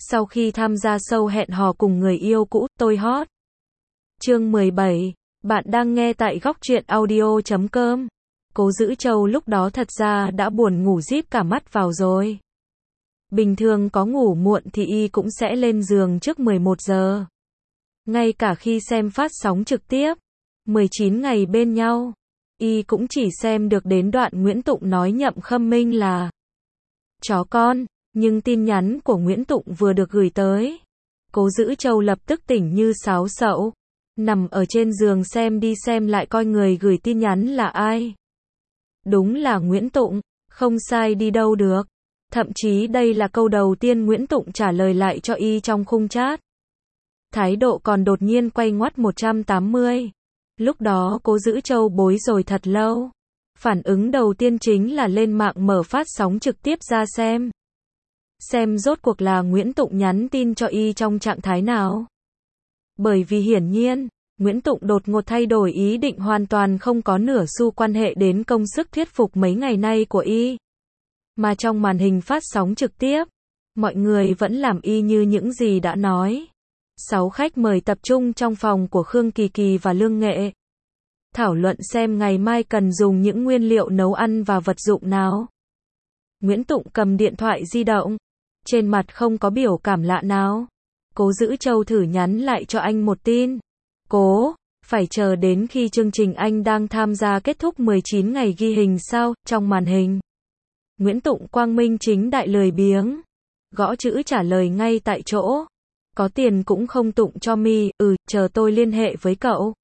Sau khi tham gia show hẹn hò cùng người yêu cũ, tôi hot. Chương 17. Bạn đang nghe tại góc truyện audio.com. Cố Dữ Châu lúc đó thật ra đã buồn ngủ díp cả mắt vào rồi. Bình thường có ngủ muộn thì y cũng sẽ lên giường trước 11 giờ. Ngay cả khi xem phát sóng trực tiếp, 19 ngày bên nhau, y cũng chỉ xem được đến đoạn Nguyễn Tụng nói Nhậm Khâm Minh là chó con, nhưng tin nhắn của Nguyễn Tụng vừa được gửi tới. Cố Dữ Châu lập tức tỉnh như sáo sậu, nằm ở trên giường xem đi xem lại coi người gửi tin nhắn là ai. Đúng là Nguyễn Tụng, không sai đi đâu được. Thậm chí đây là câu đầu tiên Nguyễn Tụng trả lời lại cho y trong khung chat. Thái độ còn đột nhiên quay ngoắt 180. Lúc đó Cố Dữ Châu bối rồi thật lâu. Phản ứng đầu tiên chính là lên mạng mở phát sóng trực tiếp ra xem rốt cuộc là Nguyễn Tụng nhắn tin cho y trong trạng thái nào. Bởi vì hiển nhiên, Nguyễn Tụng đột ngột thay đổi ý định hoàn toàn không có nửa xu quan hệ đến công sức thuyết phục mấy ngày nay của y. Mà trong màn hình phát sóng trực tiếp, mọi người vẫn làm y như những gì đã nói. 6 khách mời tập trung trong phòng của Khương Kỳ Kỳ và Lương Nghệ. Thảo luận xem ngày mai cần dùng những nguyên liệu nấu ăn và vật dụng nào. Nguyễn Tụng cầm điện thoại di động, trên mặt không có biểu cảm lạ nào. Cố Dữ Châu thử nhắn lại cho anh một tin. Cố, phải chờ đến khi chương trình anh đang tham gia kết thúc 19 ngày ghi hình sao, trong màn hình. Nguyễn Tụng quang minh chính đại lười biếng, gõ chữ trả lời ngay tại chỗ. Có tiền cũng không tụng cho mi, chờ tôi liên hệ với cậu.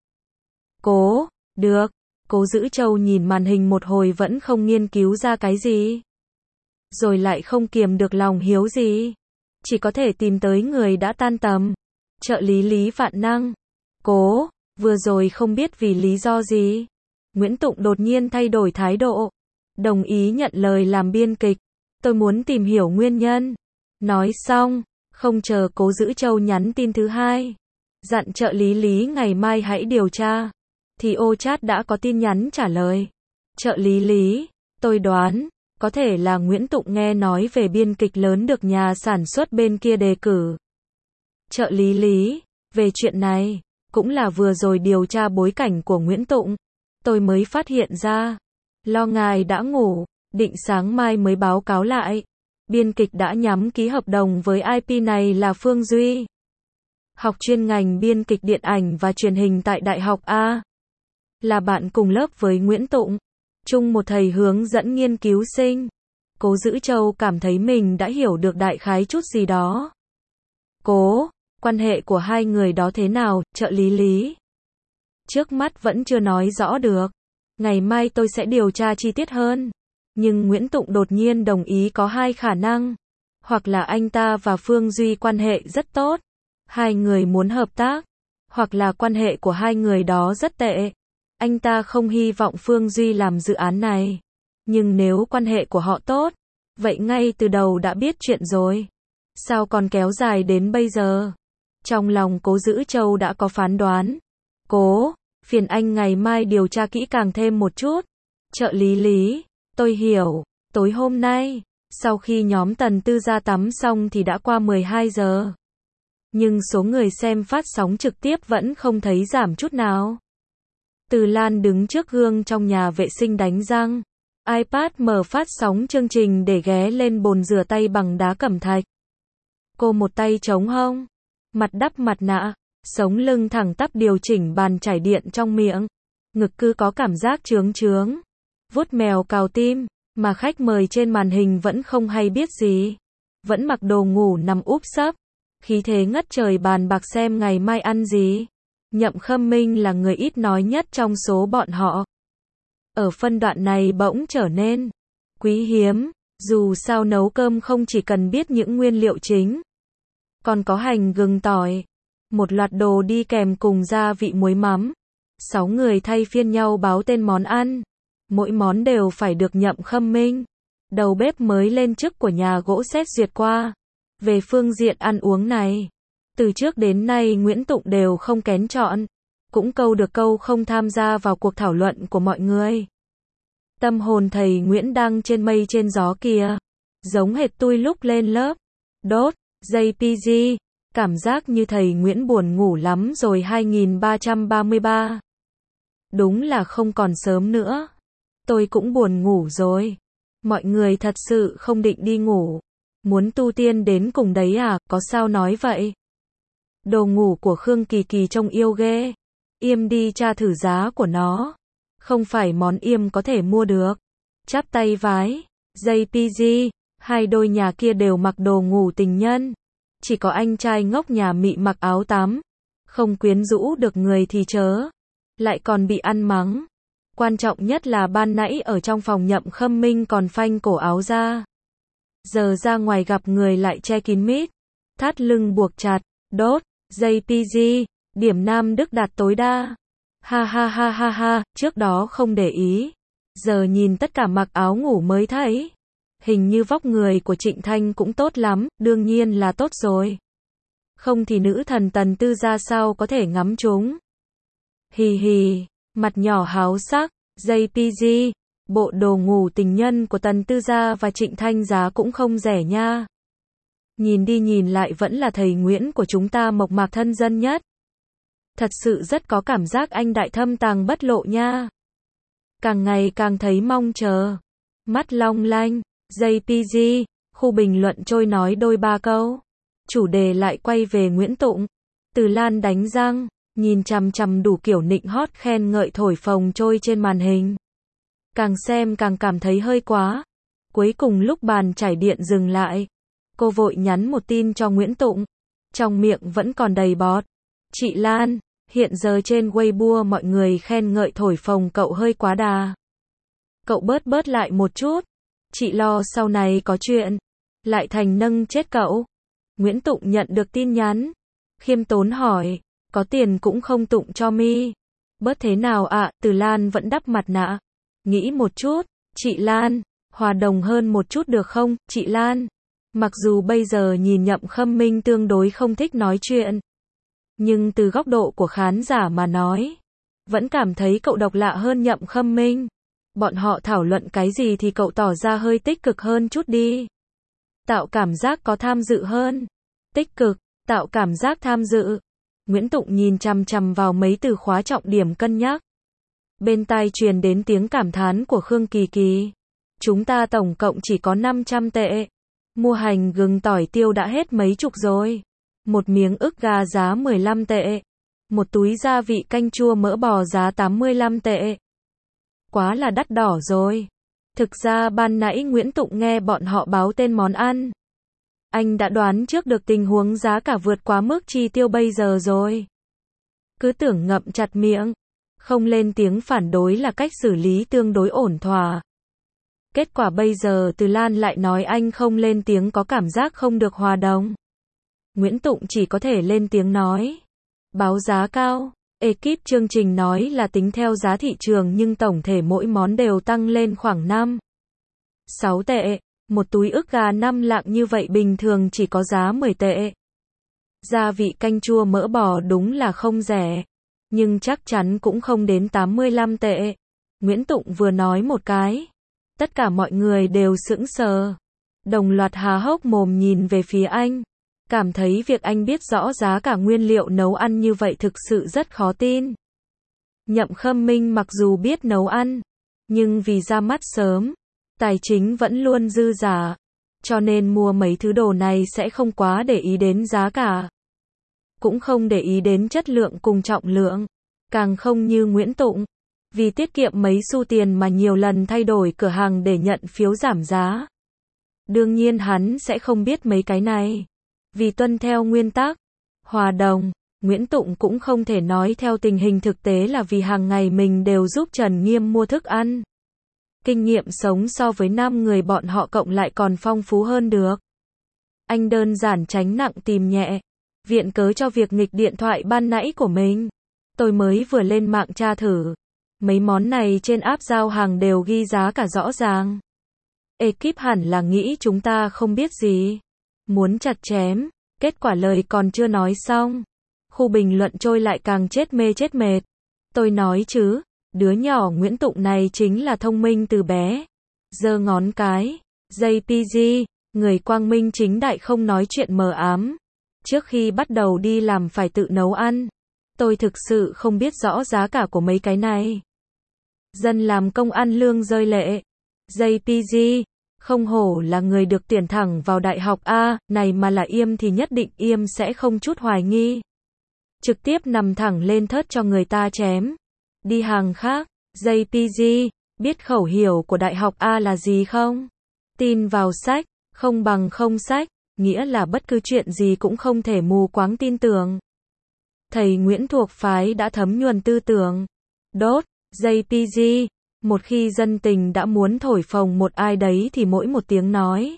Cố, được. Cố Dữ Châu nhìn màn hình một hồi vẫn không nghiên cứu ra cái gì. Rồi lại không kiềm được lòng hiếu gì. Chỉ có thể tìm tới người đã tan tầm. Trợ lý Lý Vạn Năng. Cố, vừa rồi không biết vì lý do gì. Nguyễn Tụng đột nhiên thay đổi thái độ. Đồng ý nhận lời làm biên kịch. Tôi muốn tìm hiểu nguyên nhân. Nói xong, không chờ Cố Dữ Châu nhắn tin thứ hai. Dặn trợ lý Lý ngày mai hãy điều tra. Thì ô chat đã có tin nhắn trả lời. Trợ lý Lý, tôi đoán, có thể là Nguyễn Tụng nghe nói về biên kịch lớn được nhà sản xuất bên kia đề cử. Trợ lý Lý, về chuyện này, cũng là vừa rồi điều tra bối cảnh của Nguyễn Tụng. Tôi mới phát hiện ra. Lo ngài đã ngủ, định sáng mai mới báo cáo lại. Biên kịch đã nhắm ký hợp đồng với IP này là Phương Duy. Học chuyên ngành biên kịch điện ảnh và truyền hình tại Đại học A. Là bạn cùng lớp với Nguyễn Tụng. Chung một thầy hướng dẫn nghiên cứu sinh. Cố Dữ Châu cảm thấy mình đã hiểu được đại khái chút gì đó. Cố, quan hệ của hai người đó thế nào, trợ lý Lý? Trước mắt vẫn chưa nói rõ được. Ngày mai tôi sẽ điều tra chi tiết hơn. Nhưng Nguyễn Tụng đột nhiên đồng ý có hai khả năng. Hoặc là anh ta và Phương Duy quan hệ rất tốt. Hai người muốn hợp tác. Hoặc là quan hệ của hai người đó rất tệ. Anh ta không hy vọng Phương Duy làm dự án này. Nhưng nếu quan hệ của họ tốt, vậy ngay từ đầu đã biết chuyện rồi. Sao còn kéo dài đến bây giờ? Trong lòng Cố Dữ Châu đã có phán đoán. Cố, phiền anh ngày mai điều tra kỹ càng thêm một chút. Trợ lý Lý, tôi hiểu. Tối hôm nay, sau khi nhóm Tần Tư ra tắm xong thì đã qua 12 giờ. Nhưng số người xem phát sóng trực tiếp vẫn không thấy giảm chút nào. Từ Lan đứng trước gương trong nhà vệ sinh đánh răng. iPad mở phát sóng chương trình để ghé lên bồn rửa tay bằng đá cẩm thạch. Cô một tay chống hông, mặt đắp mặt nạ, sống lưng thẳng tắp điều chỉnh bàn chải điện trong miệng. Ngực cứ có cảm giác trướng trướng. Vuốt mèo cào tim, mà khách mời trên màn hình vẫn không hay biết gì. Vẫn mặc đồ ngủ nằm úp sấp. Khí thế ngất trời bàn bạc xem ngày mai ăn gì. Nhậm Khâm Minh là người ít nói nhất trong số bọn họ. Ở phân đoạn này bỗng trở nên quý hiếm, dù sao nấu cơm không chỉ cần biết những nguyên liệu chính. Còn có hành gừng tỏi, một loạt đồ đi kèm cùng gia vị muối mắm. 6 người thay phiên nhau báo tên món ăn. Mỗi món đều phải được Nhậm Khâm Minh, đầu bếp mới lên chức của nhà gỗ xét duyệt qua. Về phương diện ăn uống này, từ trước đến nay Nguyễn Tụng đều không kén chọn, cũng câu được câu không tham gia vào cuộc thảo luận của mọi người. Tâm hồn thầy Nguyễn đang trên mây trên gió kìa, giống hệt tôi lúc lên lớp. Đốt, JPG, cảm giác như thầy Nguyễn buồn ngủ lắm rồi 2333. Đúng là không còn sớm nữa. Tôi cũng buồn ngủ rồi. Mọi người thật sự không định đi ngủ. Muốn tu tiên đến cùng đấy à, có sao nói vậy? Đồ ngủ của Khương Kỳ Kỳ trông yêu ghê. Yêm đi tra thử giá của nó. Không phải món yêm có thể mua được. Chắp tay vái. JPG, hai đôi nhà kia đều mặc đồ ngủ tình nhân. Chỉ có anh trai ngốc nhà Mị mặc áo tắm. Không quyến rũ được người thì chớ. Lại còn bị ăn mắng. Quan trọng nhất là ban nãy ở trong phòng Nhậm Khâm Minh còn phanh cổ áo ra. Giờ ra ngoài gặp người lại che kín mít. Thắt lưng buộc chặt. Đốt. JPG, điểm Nam Đức đạt tối đa. Ha ha ha ha ha, trước đó không để ý. Giờ nhìn tất cả mặc áo ngủ mới thấy. Hình như vóc người của Trịnh Thanh cũng tốt lắm, đương nhiên là tốt rồi. Không thì nữ thần Tần Tư Gia sao có thể ngắm chúng. Hì hì, mặt nhỏ háo sắc, JPG, bộ đồ ngủ tình nhân của Tần Tư Gia và Trịnh Thanh giá cũng không rẻ nha. Nhìn đi nhìn lại vẫn là thầy Nguyễn của chúng ta mộc mạc thân dân nhất. Thật sự rất có cảm giác anh đại thâm tàng bất lộ nha. Càng ngày càng thấy mong chờ. Mắt long lanh, JPG, khu bình luận trôi nói đôi ba câu. Chủ đề lại quay về Nguyễn Tụng. Từ Lan đánh răng, nhìn chằm chằm đủ kiểu nịnh hót khen ngợi thổi phồng trôi trên màn hình. Càng xem càng cảm thấy hơi quá. Cuối cùng lúc bàn chải điện dừng lại. Cô vội nhắn một tin cho Nguyễn Tụng. Trong miệng vẫn còn đầy bọt. Chị Lan, hiện giờ trên Weibo mọi người khen ngợi thổi phồng cậu hơi quá đà. Cậu bớt lại một chút. Chị lo sau này có chuyện. Lại thành nâng chết cậu. Nguyễn Tụng nhận được tin nhắn. Khiêm tốn hỏi. Có tiền cũng không Tụng cho mi. Bớt thế nào ạ? Từ Lan vẫn đắp mặt nạ. Nghĩ một chút. Chị Lan, hòa đồng hơn một chút được không? Chị Lan. Mặc dù bây giờ nhìn Nhậm Khâm Minh tương đối không thích nói chuyện. Nhưng từ góc độ của khán giả mà nói. Vẫn cảm thấy cậu độc lạ hơn Nhậm Khâm Minh. Bọn họ thảo luận cái gì thì cậu tỏ ra hơi tích cực hơn chút đi. Tạo cảm giác có tham dự hơn. Tích cực, tạo cảm giác tham dự. Nguyễn Tụng nhìn chằm chằm vào mấy từ khóa trọng điểm cân nhắc. Bên tai truyền đến tiếng cảm thán của Khương Kỳ Kỳ. Chúng ta tổng cộng chỉ có 500 tệ. Mua hành gừng tỏi tiêu đã hết mấy chục rồi. Một miếng ức gà giá 15 tệ. Một túi gia vị canh chua mỡ bò giá 85 tệ. Quá là đắt đỏ rồi. Thực ra ban nãy Nguyễn Tụng nghe bọn họ báo tên món ăn. Anh đã đoán trước được tình huống giá cả vượt quá mức chi tiêu bây giờ rồi. Cứ tưởng ngậm chặt miệng. Không lên tiếng phản đối là cách xử lý tương đối ổn thỏa. Kết quả bây giờ Từ Lan lại nói anh không lên tiếng có cảm giác không được hòa đồng. Nguyễn Tụng chỉ có thể lên tiếng nói. Báo giá cao. Ekip chương trình nói là tính theo giá thị trường nhưng tổng thể mỗi món đều tăng lên khoảng 6 tệ. Một túi ức gà 5 lạng như vậy bình thường chỉ có giá 10 tệ. Gia vị canh chua mỡ bò đúng là không rẻ. Nhưng chắc chắn cũng không đến 85 tệ. Nguyễn Tụng vừa nói một cái. Tất cả mọi người đều sững sờ. Đồng loạt há hốc mồm nhìn về phía anh. Cảm thấy việc anh biết rõ giá cả nguyên liệu nấu ăn như vậy thực sự rất khó tin. Nhậm Khâm Minh mặc dù biết nấu ăn. Nhưng vì ra mắt sớm. Tài chính vẫn luôn dư giả. Cho nên mua mấy thứ đồ này sẽ không quá để ý đến giá cả. Cũng không để ý đến chất lượng cùng trọng lượng. Càng không như Nguyễn Tụng. Vì tiết kiệm mấy xu tiền mà nhiều lần thay đổi cửa hàng để nhận phiếu giảm giá. Đương nhiên hắn sẽ không biết mấy cái này. Vì tuân theo nguyên tắc hòa đồng, Nguyễn Tụng cũng không thể nói theo tình hình thực tế là vì hàng ngày mình đều giúp Trần Nghiêm mua thức ăn. Kinh nghiệm sống so với 5 người bọn họ cộng lại còn phong phú hơn được. Anh đơn giản tránh nặng tìm nhẹ. Viện cớ cho việc nghịch điện thoại ban nãy của mình. Tôi mới vừa lên mạng tra thử. Mấy món này trên app giao hàng đều ghi giá cả rõ ràng. Ekip hẳn là nghĩ chúng ta không biết gì. Muốn chặt chém. Kết quả lời còn chưa nói xong. Khu bình luận trôi lại càng chết mê chết mệt. Tôi nói chứ. Đứa nhỏ Nguyễn Tụng này chính là thông minh từ bé. Giơ ngón cái. JPG. Người quang minh chính đại không nói chuyện mờ ám. Trước khi bắt đầu đi làm phải tự nấu ăn. Tôi thực sự không biết rõ giá cả của mấy cái này. Dân làm công ăn lương rơi lệ. JPG, không hổ là người được tuyển thẳng vào đại học A, này mà là Yêm thì nhất định Yêm sẽ không chút hoài nghi. Trực tiếp nằm thẳng lên thớt cho người ta chém. Đi hàng khác, JPG, biết khẩu hiệu của đại học A là gì không? Tin vào sách, không bằng không sách, nghĩa là bất cứ chuyện gì cũng không thể mù quáng tin tưởng. Thầy Nguyễn thuộc phái đã thấm nhuần tư tưởng. Đốt, JPG, một khi dân tình đã muốn thổi phồng một ai đấy thì mỗi một tiếng nói.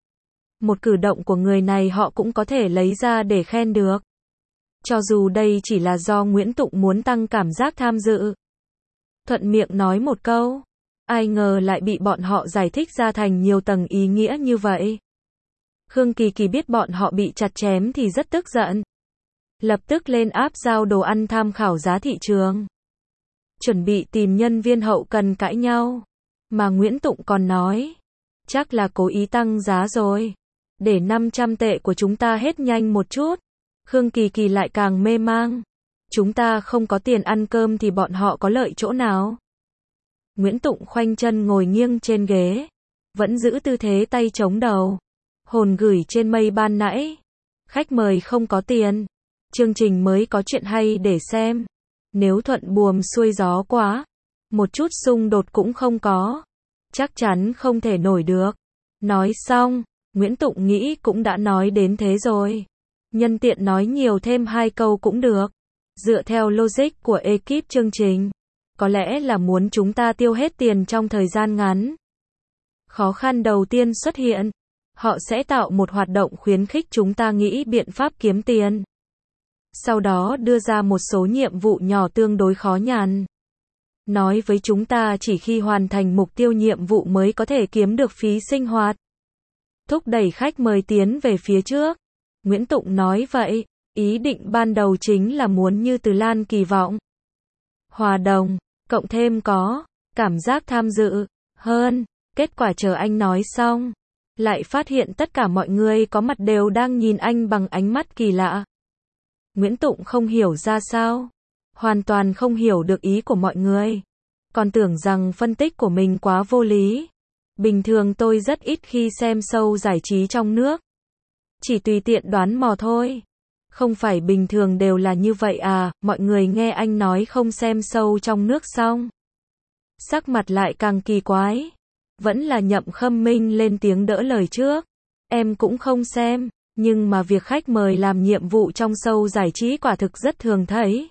Một cử động của người này họ cũng có thể lấy ra để khen được. Cho dù đây chỉ là do Nguyễn Tụng muốn tăng cảm giác tham dự. Thuận miệng nói một câu. Ai ngờ lại bị bọn họ giải thích ra thành nhiều tầng ý nghĩa như vậy. Khương Kỳ Kỳ biết bọn họ bị chặt chém thì rất tức giận. Lập tức lên app giao đồ ăn tham khảo giá thị trường. Chuẩn bị tìm nhân viên hậu cần cãi nhau. Mà Nguyễn Tụng còn nói. Chắc là cố ý tăng giá rồi. Để 500 tệ của chúng ta hết nhanh một chút. Khương Kỳ Kỳ lại càng mê mang. Chúng ta không có tiền ăn cơm thì bọn họ có lợi chỗ nào? Nguyễn Tụng khoanh chân ngồi nghiêng trên ghế. Vẫn giữ tư thế tay chống đầu. Hồn gửi trên mây ban nãy. Khách mời không có tiền. Chương trình mới có chuyện hay để xem. Nếu thuận buồm xuôi gió quá. Một chút xung đột cũng không có. Chắc chắn không thể nổi được. Nói xong, Nguyễn Tụng nghĩ cũng đã nói đến thế rồi. Nhân tiện nói nhiều thêm 2 câu cũng được. Dựa theo logic của ekip chương trình. Có lẽ là muốn chúng ta tiêu hết tiền trong thời gian ngắn. Khó khăn đầu tiên xuất hiện. Họ sẽ tạo một hoạt động khuyến khích chúng ta nghĩ biện pháp kiếm tiền. Sau đó đưa ra một số nhiệm vụ nhỏ tương đối khó nhằn. Nói với chúng ta chỉ khi hoàn thành mục tiêu nhiệm vụ mới có thể kiếm được phí sinh hoạt. Thúc đẩy khách mời tiến về phía trước. Nguyễn Tụng nói vậy, ý định ban đầu chính là muốn như Từ Lan kỳ vọng. Hòa đồng, cộng thêm có cảm giác tham dự hơn. Kết quả chờ anh nói xong, lại phát hiện tất cả mọi người có mặt đều đang nhìn anh bằng ánh mắt kỳ lạ. Nguyễn Tụng không hiểu ra sao. Hoàn toàn không hiểu được ý của mọi người. Còn tưởng rằng phân tích của mình quá vô lý. Bình thường tôi rất ít khi xem show giải trí trong nước. Chỉ tùy tiện đoán mò thôi. Không phải bình thường đều là như vậy à, mọi người nghe anh nói không xem show trong nước xong. Sắc mặt lại càng kỳ quái. Vẫn là Nhậm Khâm Minh lên tiếng đỡ lời trước. Em cũng không xem, nhưng mà việc khách mời làm nhiệm vụ trong show giải trí quả thực rất thường thấy.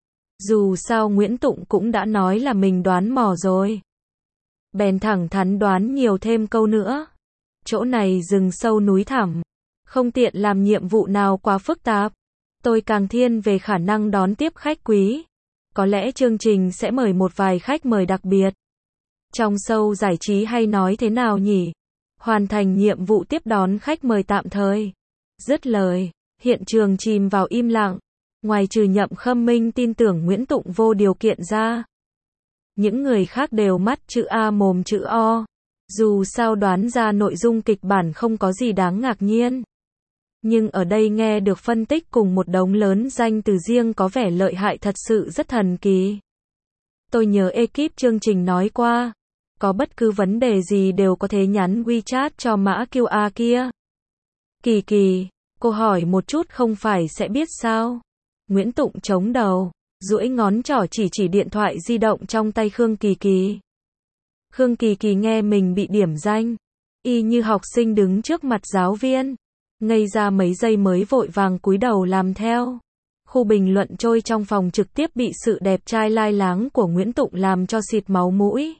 Dù sao Nguyễn Tụng cũng đã nói là mình đoán mò rồi. Bèn thẳng thắn đoán nhiều thêm câu nữa. Chỗ này rừng sâu núi thẳm. Không tiện làm nhiệm vụ nào quá phức tạp. Tôi càng thiên về khả năng đón tiếp khách quý. Có lẽ chương trình sẽ mời một vài khách mời đặc biệt. Trong show giải trí hay nói thế nào nhỉ? Hoàn thành nhiệm vụ tiếp đón khách mời tạm thời. Dứt lời, hiện trường chìm vào im lặng. Ngoài trừ Nhậm Khâm Minh tin tưởng Nguyễn Tụng vô điều kiện ra. Những người khác đều mắt chữ A mồm chữ O. Dù sao đoán ra nội dung kịch bản không có gì đáng ngạc nhiên. Nhưng ở đây nghe được phân tích cùng một đống lớn danh từ riêng có vẻ lợi hại thật sự rất thần kỳ. Tôi nhớ ekip chương trình nói qua. Có bất cứ vấn đề gì đều có thể nhắn WeChat cho mã QR kia. Kỳ Kỳ, cô hỏi một chút không phải sẽ biết sao? Nguyễn Tụng chống đầu, duỗi ngón trỏ chỉ điện thoại di động trong tay Khương Kỳ Kỳ. Khương Kỳ Kỳ nghe mình bị điểm danh, y như học sinh đứng trước mặt giáo viên, ngây ra mấy giây mới vội vàng cúi đầu làm theo. Khu bình luận trôi trong phòng trực tiếp bị sự đẹp trai lai láng của Nguyễn Tụng làm cho xịt máu mũi.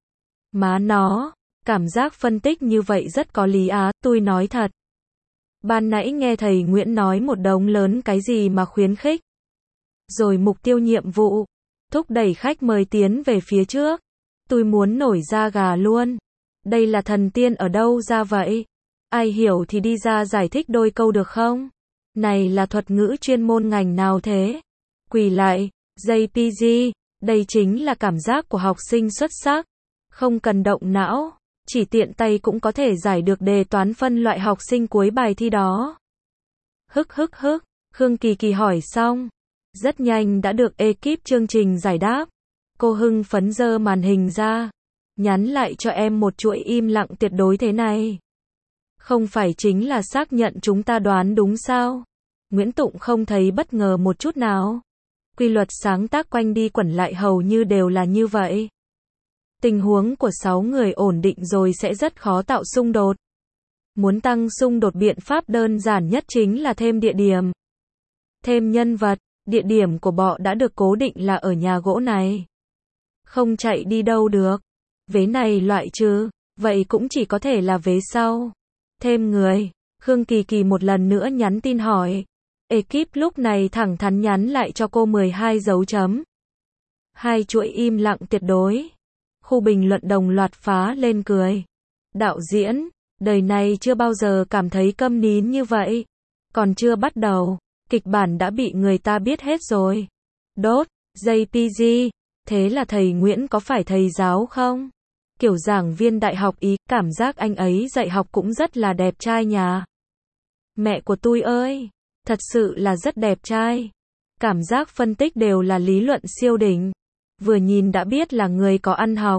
Má nó, cảm giác phân tích như vậy rất có lý á, tôi nói thật. Ban nãy nghe thầy Nguyễn nói một đống lớn cái gì mà khuyến khích. Rồi mục tiêu nhiệm vụ, thúc đẩy khách mời tiến về phía trước. Tôi muốn nổi da gà luôn. Đây là thần tiên ở đâu ra vậy? Ai hiểu thì đi ra giải thích đôi câu được không? Này là thuật ngữ chuyên môn ngành nào thế? Quỳ lại, JPG, đây chính là cảm giác của học sinh xuất sắc. Không cần động não. chỉ tiện tay cũng có thể giải được đề toán phân loại học sinh cuối bài thi đó. Hức, Khương Kỳ Kỳ hỏi xong. Rất nhanh đã được ekip chương trình giải đáp. Cô hưng phấn giơ màn hình ra. Nhắn lại cho em một chuỗi im lặng tuyệt đối thế này. Không phải chính là xác nhận chúng ta đoán đúng sao? Nguyễn Tụng không thấy bất ngờ một chút nào. Quy luật sáng tác quanh đi quẩn lại hầu như đều là như vậy. Tình huống của 6 người ổn định rồi sẽ rất khó tạo xung đột. Muốn tăng xung đột biện pháp đơn giản nhất chính là thêm địa điểm. Thêm nhân vật, địa điểm của bọ đã được cố định là ở nhà gỗ này. Không chạy đi đâu được. Vế này loại trừ, vậy cũng chỉ có thể là vế sau. Thêm người, Khương Kỳ Kỳ một lần nữa nhắn tin hỏi. Ekip lúc này thẳng thắn nhắn lại cho cô 12 dấu chấm. 2 chuỗi im lặng tuyệt đối. Khu bình luận đồng loạt phá lên cười. Đạo diễn, đời này chưa bao giờ cảm thấy câm nín như vậy. Còn chưa bắt đầu, kịch bản đã bị người ta biết hết rồi. Đốt, JPG, thế là thầy Nguyễn có phải thầy giáo không? Kiểu giảng viên đại học Ý, cảm giác anh ấy dạy học cũng rất là đẹp trai nhà. Mẹ của tôi ơi, thật sự là rất đẹp trai. Cảm giác phân tích đều là lý luận siêu đỉnh. Vừa nhìn đã biết là người có ăn học.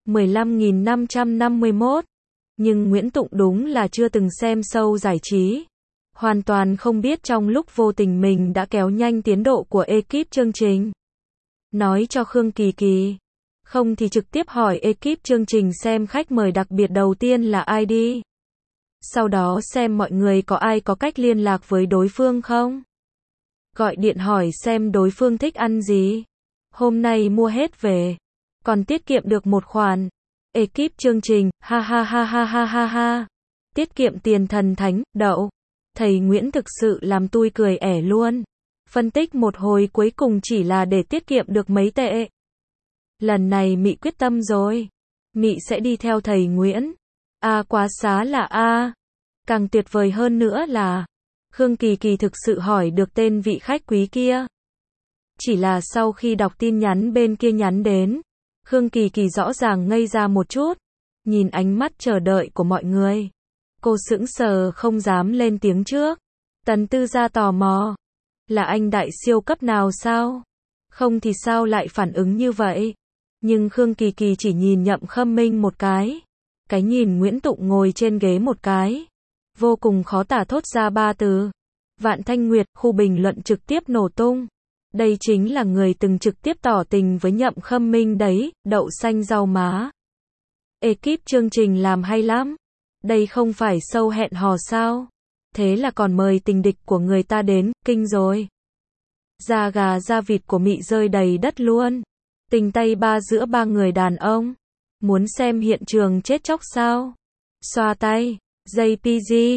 15.551. Nhưng Nguyễn Tụng đúng là chưa từng xem show giải trí. Hoàn toàn không biết trong lúc vô tình mình đã kéo nhanh tiến độ của ekip chương trình. Nói cho Khương Kỳ Kỳ. Không thì trực tiếp hỏi ekip chương trình xem khách mời đặc biệt đầu tiên là ai đi. Sau đó xem mọi người có ai có cách liên lạc với đối phương không. Gọi điện hỏi xem đối phương thích ăn gì. Hôm nay mua hết về. Còn tiết kiệm được một khoản. Ekip chương trình, ha ha ha ha ha ha ha. Tiết kiệm tiền thần thánh, đậu. Thầy Nguyễn thực sự làm tôi cười ẻ luôn. Phân tích một hồi cuối cùng chỉ là để tiết kiệm được mấy tệ. Lần này Mị quyết tâm rồi. Mị sẽ đi theo thầy Nguyễn. Quá xá là Càng tuyệt vời hơn nữa là Khương Kỳ Kỳ thực sự hỏi được tên vị khách quý kia. Chỉ là sau khi đọc tin nhắn bên kia nhắn đến, Khương Kỳ Kỳ rõ ràng ngây ra một chút. Nhìn ánh mắt chờ đợi của mọi người. Cô sững sờ không dám lên tiếng trước. Tần Tư Gia tò mò. Là anh đại siêu cấp nào sao? Không thì sao lại phản ứng như vậy? Nhưng Khương Kỳ Kỳ chỉ nhìn Nhậm Khâm Minh một cái. Cái nhìn Nguyễn Tụng ngồi trên ghế một cái. Vô cùng khó tả thốt ra 3 từ. Vạn Thanh Nguyệt, khu bình luận trực tiếp nổ tung. Đây chính là người từng trực tiếp tỏ tình với Nhậm Khâm Minh đấy, đậu xanh rau má. Ekip chương trình làm hay lắm. Đây không phải show hẹn hò sao? Thế là còn mời tình địch của người ta đến, kinh rồi. Da gà da vịt của Mị rơi đầy đất luôn. Tình tay ba giữa 3 người đàn ông. Muốn xem hiện trường chết chóc sao? Xoa tay. JPG.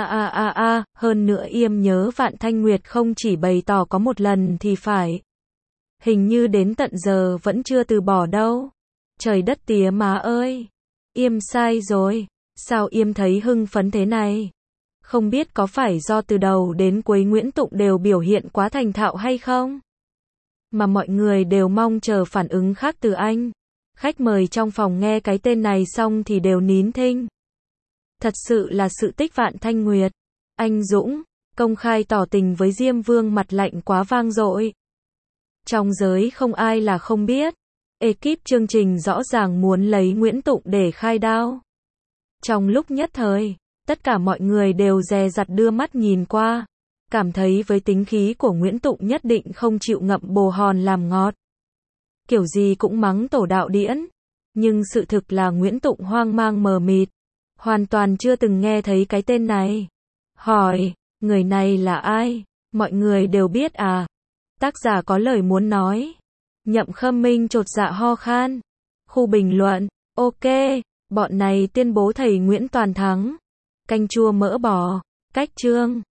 Hơn nữa Yêm nhớ Vạn Thanh Nguyệt không chỉ bày tỏ có một lần thì phải. Hình như đến tận giờ vẫn chưa từ bỏ đâu. Trời đất tía má ơi. Yêm sai rồi. Sao Yêm thấy hưng phấn thế này? Không biết có phải do từ đầu đến cuối Nguyễn Tụng đều biểu hiện quá thành thạo hay không? Mà mọi người đều mong chờ phản ứng khác từ anh. Khách mời trong phòng nghe cái tên này xong thì đều nín thinh. Thật sự là sự tích Vạn Thanh Nguyệt. Anh Dũng, công khai tỏ tình với Diêm Vương mặt lạnh quá vang dội. Trong giới không ai là không biết. Ekip chương trình rõ ràng muốn lấy Nguyễn Tụng để khai đao. Trong lúc nhất thời, tất cả mọi người đều dè dặt đưa mắt nhìn qua. Cảm thấy với tính khí của Nguyễn Tụng nhất định không chịu ngậm bồ hòn làm ngọt. Kiểu gì cũng mắng tổ đạo điễn. Nhưng sự thực là Nguyễn Tụng hoang mang mờ mịt. Hoàn toàn chưa từng nghe thấy cái tên này. Hỏi, người này là ai? Mọi người đều biết à? Tác giả có lời muốn nói. Nhậm Khâm Minh chột dạ ho khan. Khu bình luận, ok, bọn này tuyên bố thầy Nguyễn toàn thắng. Canh chua mỡ bò, cách chương.